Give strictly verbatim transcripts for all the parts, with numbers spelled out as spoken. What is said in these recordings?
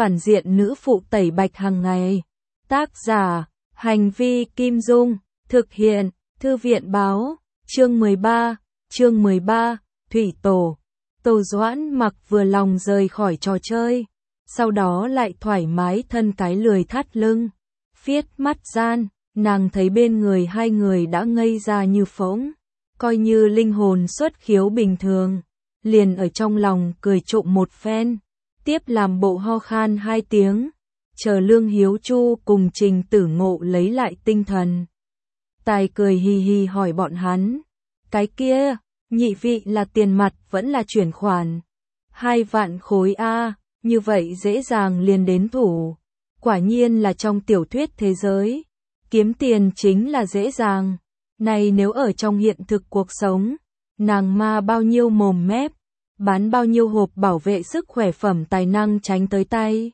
phản diện nữ phụ tẩy bạch hàng ngày. Tác giả, Hành vi Kim Dung, thực hiện, Thư viện báo, chương mười ba, chương mười ba, Thủy Tổ. Tô Doãn Mặc vừa lòng rời khỏi trò chơi, sau đó lại thoải mái thân cái lười thắt lưng. Phiết mắt gian, nàng thấy bên người hai người đã ngây ra như phỗng, coi như linh hồn xuất khiếu bình thường, liền ở trong lòng cười trộm một phen, tiếp làm bộ ho khan hai tiếng, chờ Lương Hiếu Chu cùng Trình Tử Ngộ lấy lại tinh thần. Tài cười hì hì hỏi bọn hắn, cái kia, nhị vị là tiền mặt vẫn là chuyển khoản? Hai vạn khối a, như vậy dễ dàng liền đến thủ. Quả nhiên là trong tiểu thuyết thế giới, kiếm tiền chính là dễ dàng. Này nếu ở trong hiện thực cuộc sống, nàng ma bao nhiêu mồm mép, bán bao nhiêu hộp bảo vệ sức khỏe phẩm tài năng tránh tới tay.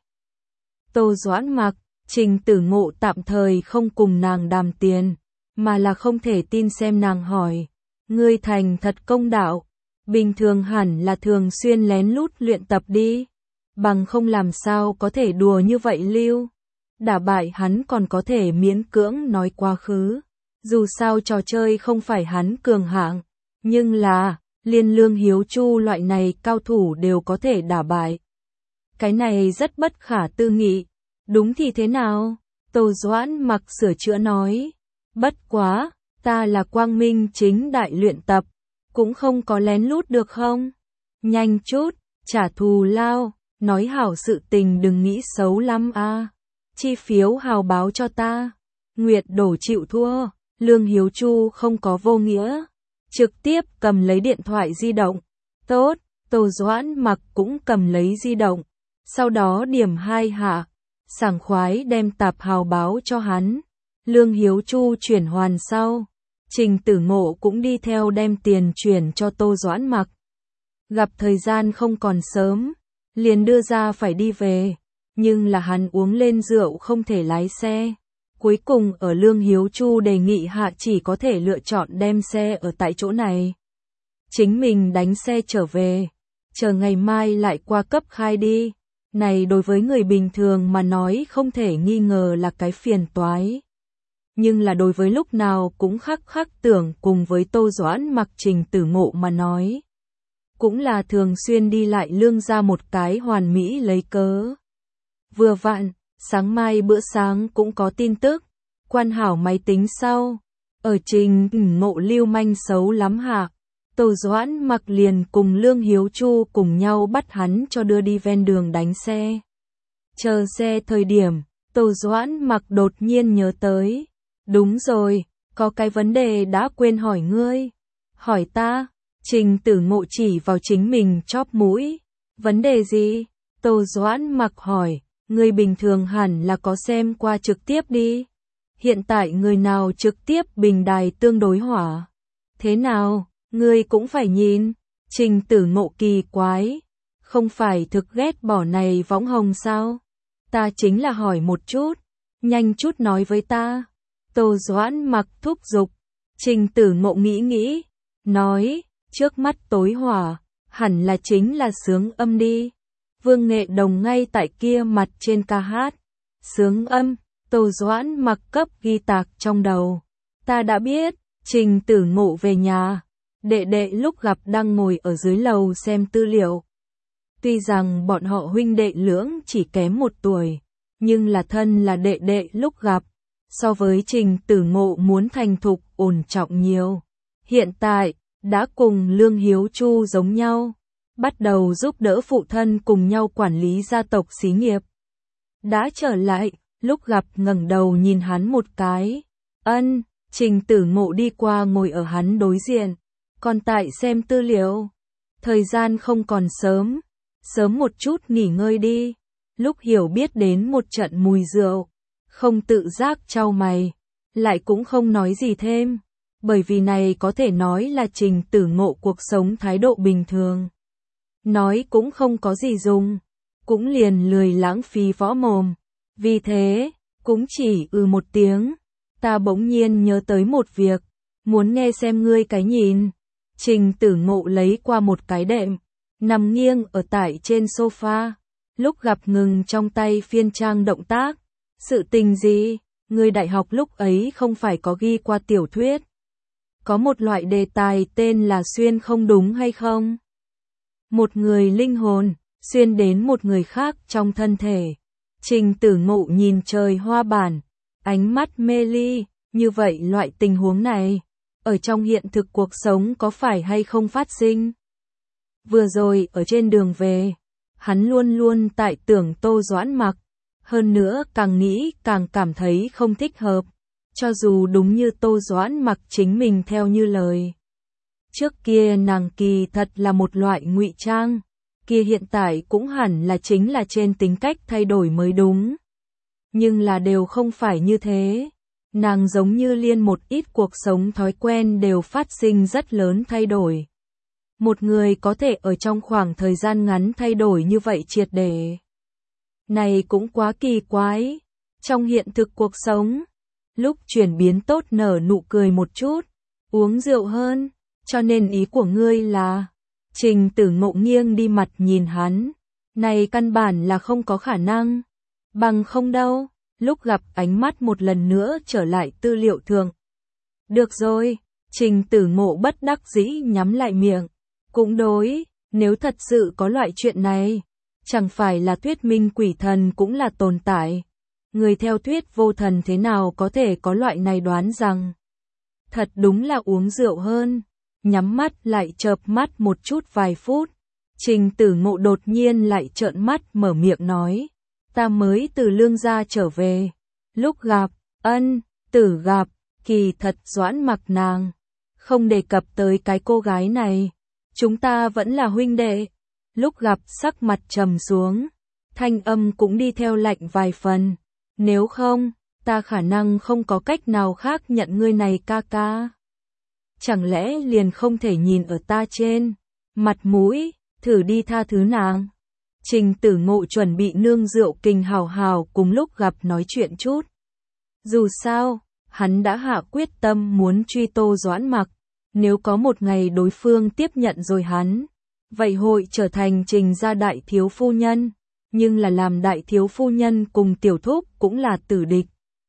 Tô Doãn Mặc, Trình Tử Ngộ tạm thời không cùng nàng đàm tiền, mà là không thể tin xem nàng hỏi, ngươi thành thật công đạo, bình thường hẳn là thường xuyên lén lút luyện tập đi, bằng không làm sao có thể đùa như vậy lưu. Đả bại hắn còn có thể miễn cưỡng nói quá khứ, dù sao trò chơi không phải hắn cường hạng, nhưng là, liên Lương Hiếu Chu loại này cao thủ đều có thể đả bại. Cái này rất bất khả tư nghị, đúng thì thế nào? Tô Doãn Mặc sửa chữa nói, bất quá, ta là quang minh chính đại luyện tập, cũng không có lén lút được không? Nhanh chút, trả thù lao, nói hảo sự tình đừng nghĩ xấu lắm a. Chi phiếu hào báo cho ta. Nguyệt đổ chịu thua, Lương Hiếu Chu không có vô nghĩa, trực tiếp cầm lấy điện thoại di động. Tốt, Tô Doãn Mặc cũng cầm lấy di động, sau đó điểm hai hạ, sảng khoái đem tạp hào báo cho hắn. Lương Hiếu Chu chuyển hoàn sau, Trình Tử Ngộ cũng đi theo đem tiền chuyển cho Tô Doãn Mặc. Gặp thời gian không còn sớm, liền đưa ra phải đi về, nhưng là hắn uống lên rượu không thể lái xe. Cuối cùng ở Lương Hiếu Chu đề nghị hạ chỉ có thể lựa chọn đem xe ở tại chỗ này. Chính mình đánh xe trở về, chờ ngày mai lại qua cấp khai đi. Này đối với người bình thường mà nói không thể nghi ngờ là cái phiền toái. Nhưng là đối với lúc nào cũng khắc khắc tưởng cùng với Tô Doãn Mặc Trình Tử Ngộ mà nói. Cũng là thường xuyên đi lại Lương ra một cái hoàn mỹ lấy cớ. Vừa vặn, sáng mai bữa sáng cũng có tin tức, quan hảo máy tính sau, ở Trình Ngộ lưu manh xấu lắm hạ, Tô Doãn Mặc liền cùng Lương Hiếu Chu cùng nhau bắt hắn cho đưa đi ven đường đánh xe. Chờ xe thời điểm, Tô Doãn Mặc đột nhiên nhớ tới, đúng rồi, có cái vấn đề đã quên hỏi ngươi. Hỏi ta? Trình Tử Ngộ chỉ vào chính mình chóp mũi. Vấn đề gì? Tô Doãn Mặc hỏi. Người bình thường hẳn là có xem qua trực tiếp đi. Hiện tại người nào trực tiếp bình đài tương đối hỏa? Thế nào, ngươi cũng phải nhìn. Trình Tử Ngộ kỳ quái. Không phải thực ghét bỏ này võng hồng sao? Ta chính là hỏi một chút. Nhanh chút nói với ta. Tô Doãn Mặc thúc giục. Trình Tử Ngộ nghĩ nghĩ. Nói, trước mắt tối hỏa, hẳn là chính là sướng âm đi. Vương Nghệ Đồng ngay tại kia mặt trên ca hát. Sướng âm, Tô Doãn Mặc cấp ghi tạc trong đầu. Ta đã biết, Trình Tử Ngộ về nhà. Đệ đệ lúc gặp đang ngồi ở dưới lầu xem tư liệu. Tuy rằng bọn họ huynh đệ lưỡng chỉ kém một tuổi, nhưng là thân là đệ đệ lúc gặp. So với Trình Tử Ngộ muốn thành thục ổn trọng nhiều. Hiện tại, đã cùng Lương Hiếu Chu giống nhau. Bắt đầu giúp đỡ phụ thân cùng nhau quản lý gia tộc xí nghiệp. Đã trở lại, lúc gặp ngẩng đầu nhìn hắn một cái. Ân, Trình Tử Ngộ đi qua ngồi ở hắn đối diện. Còn tại xem tư liệu. Thời gian không còn sớm. Sớm một chút nghỉ ngơi đi. Lúc hiểu biết đến một trận mùi rượu. Không tự giác chau mày. Lại cũng không nói gì thêm. Bởi vì này có thể nói là Trình Tử Ngộ cuộc sống thái độ bình thường. Nói cũng không có gì dùng, cũng liền lười lãng phí võ mồm. Vì thế, cũng chỉ ừ một tiếng. Ta bỗng nhiên nhớ tới một việc, muốn nghe xem ngươi cái nhìn. Trình Tử Ngộ lấy qua một cái đệm, nằm nghiêng ở tại trên sofa, Lúc gặp ngừng trong tay phiên trang động tác. Sự tình gì? Người đại học lúc ấy không phải có ghi qua tiểu thuyết. Có một loại đề tài tên là xuyên không đúng hay không? Một người linh hồn, xuyên đến một người khác trong thân thể. Trình Tử Ngộ nhìn trời hoa bản, ánh mắt mê ly, như vậy loại tình huống này, ở trong hiện thực cuộc sống có phải hay không phát sinh? Vừa rồi ở trên đường về, hắn luôn luôn tại tưởng Tô Doãn Mặc, hơn nữa càng nghĩ càng cảm thấy không thích hợp, cho dù đúng như Tô Doãn Mặc chính mình theo như lời. Trước kia nàng kỳ thật là một loại ngụy trang, kia hiện tại cũng hẳn là chính là trên tính cách thay đổi mới đúng. Nhưng là đều không phải như thế. Nàng giống như liên một ít cuộc sống thói quen đều phát sinh rất lớn thay đổi. Một người có thể ở trong khoảng thời gian ngắn thay đổi như vậy triệt để. Này cũng quá kỳ quái. Trong hiện thực cuộc sống, lúc chuyển biến tốt nở nụ cười một chút, uống rượu hơn, cho nên ý của ngươi là... Trình Tử Ngộ nghiêng đi mặt nhìn hắn. Này căn bản là không có khả năng. Bằng không đâu. Lúc gặp ánh mắt một lần nữa trở lại tư liệu thường. Được rồi. Trình Tử Ngộ bất đắc dĩ nhắm lại miệng. Cũng đối. Nếu thật sự có loại chuyện này, chẳng phải là thuyết minh quỷ thần cũng là tồn tại. Người theo thuyết vô thần thế nào có thể có loại này đoán rằng. Thật đúng là uống rượu hơn. Nhắm mắt lại chợp mắt một chút vài phút. Trình Tử Ngộ đột nhiên lại trợn mắt mở miệng nói. Ta mới từ Lương gia trở về. Lúc gặp, ân, tử gặp, kỳ thật Doãn Mặc nàng. Không đề cập tới cái cô gái này. Chúng ta vẫn là huynh đệ. Lúc gặp sắc mặt trầm xuống. Thanh âm cũng đi theo lạnh vài phần. Nếu không, ta khả năng không có cách nào khác nhận ngươi này ca ca. Chẳng lẽ liền không thể nhìn ở ta trên mặt mũi, thử đi tha thứ nàng. Trình Tử Ngộ chuẩn bị nương rượu kinh hào hào cùng lúc gặp nói chuyện chút. Dù sao, hắn đã hạ quyết tâm muốn truy Tô Doãn Mặc. Nếu có một ngày đối phương tiếp nhận rồi hắn, vậy hội trở thành Trình gia đại thiếu phu nhân. Nhưng là làm đại thiếu phu nhân cùng tiểu thúc cũng là tử địch.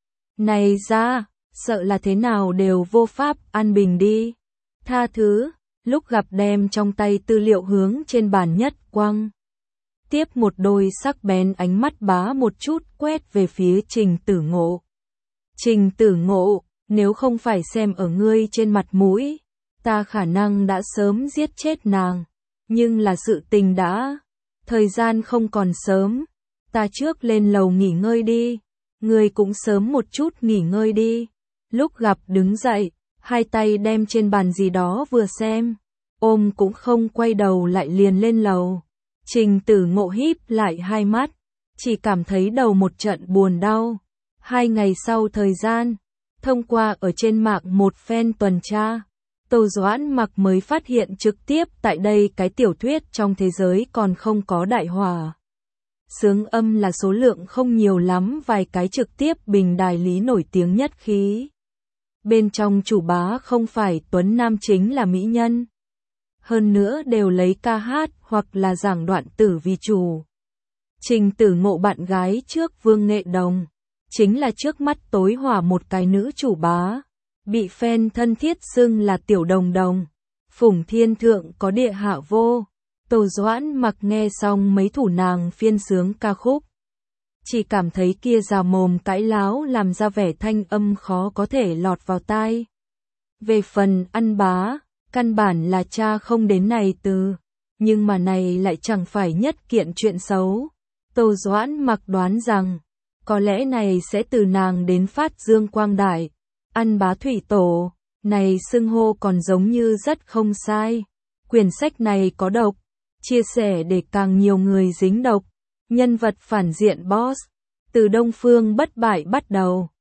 Này ra, sợ là thế nào đều vô pháp an bình đi. Tha thứ, lúc gặp đem trong tay tư liệu hướng trên bàn nhất quăng. Tiếp một đôi sắc bén ánh mắt bá một chút quét về phía Trình Tử Ngộ. Trình Tử Ngộ, nếu không phải xem ở ngươi trên mặt mũi, ta khả năng đã sớm giết chết nàng. Nhưng là sự tình đã, thời gian không còn sớm, ta trước lên lầu nghỉ ngơi đi. Ngươi cũng sớm một chút nghỉ ngơi đi. Lúc gặp đứng dậy, hai tay đem trên bàn gì đó vừa xem, ôm cũng không quay đầu lại liền lên lầu. Trình Tử Ngộ híp lại hai mắt, chỉ cảm thấy đầu một trận buồn đau. Hai ngày sau thời gian, thông qua ở trên mạng một phen tuần tra, Tô Doãn Mặc mới phát hiện trực tiếp tại đây cái tiểu thuyết trong thế giới còn không có đại hỏa. Sướng âm là số lượng không nhiều lắm, vài cái trực tiếp bình đài lý nổi tiếng nhất khí. Bên trong chủ bá không phải tuấn nam chính là mỹ nhân. Hơn nữa đều lấy ca hát hoặc là giảng đoạn tử vì chủ. Trình Tử Ngộ bạn gái trước Vương Nghệ Đồng, chính là trước mắt tối hỏa một cái nữ chủ bá. Bị fan thân thiết xưng là tiểu đồng đồng. Phủng thiên thượng có địa hạ vô. Tô Doãn Mặc nghe xong mấy thủ nàng phiên sướng ca khúc. Chỉ cảm thấy kia già mồm cãi láo làm ra vẻ thanh âm khó có thể lọt vào tai. Về phần ăn bá, căn bản là cha không đến này từ. Nhưng mà này lại chẳng phải nhất kiện chuyện xấu. Tô Doãn Mặc đoán rằng, có lẽ này sẽ từ nàng đến phát dương quang đại. Ăn bá thủy tổ, này xưng hô còn giống như rất không sai. Quyển sách này có độc. Chia sẻ để càng nhiều người dính độc. Nhân vật phản diện boss. Từ Đông Phương bất bại bắt đầu.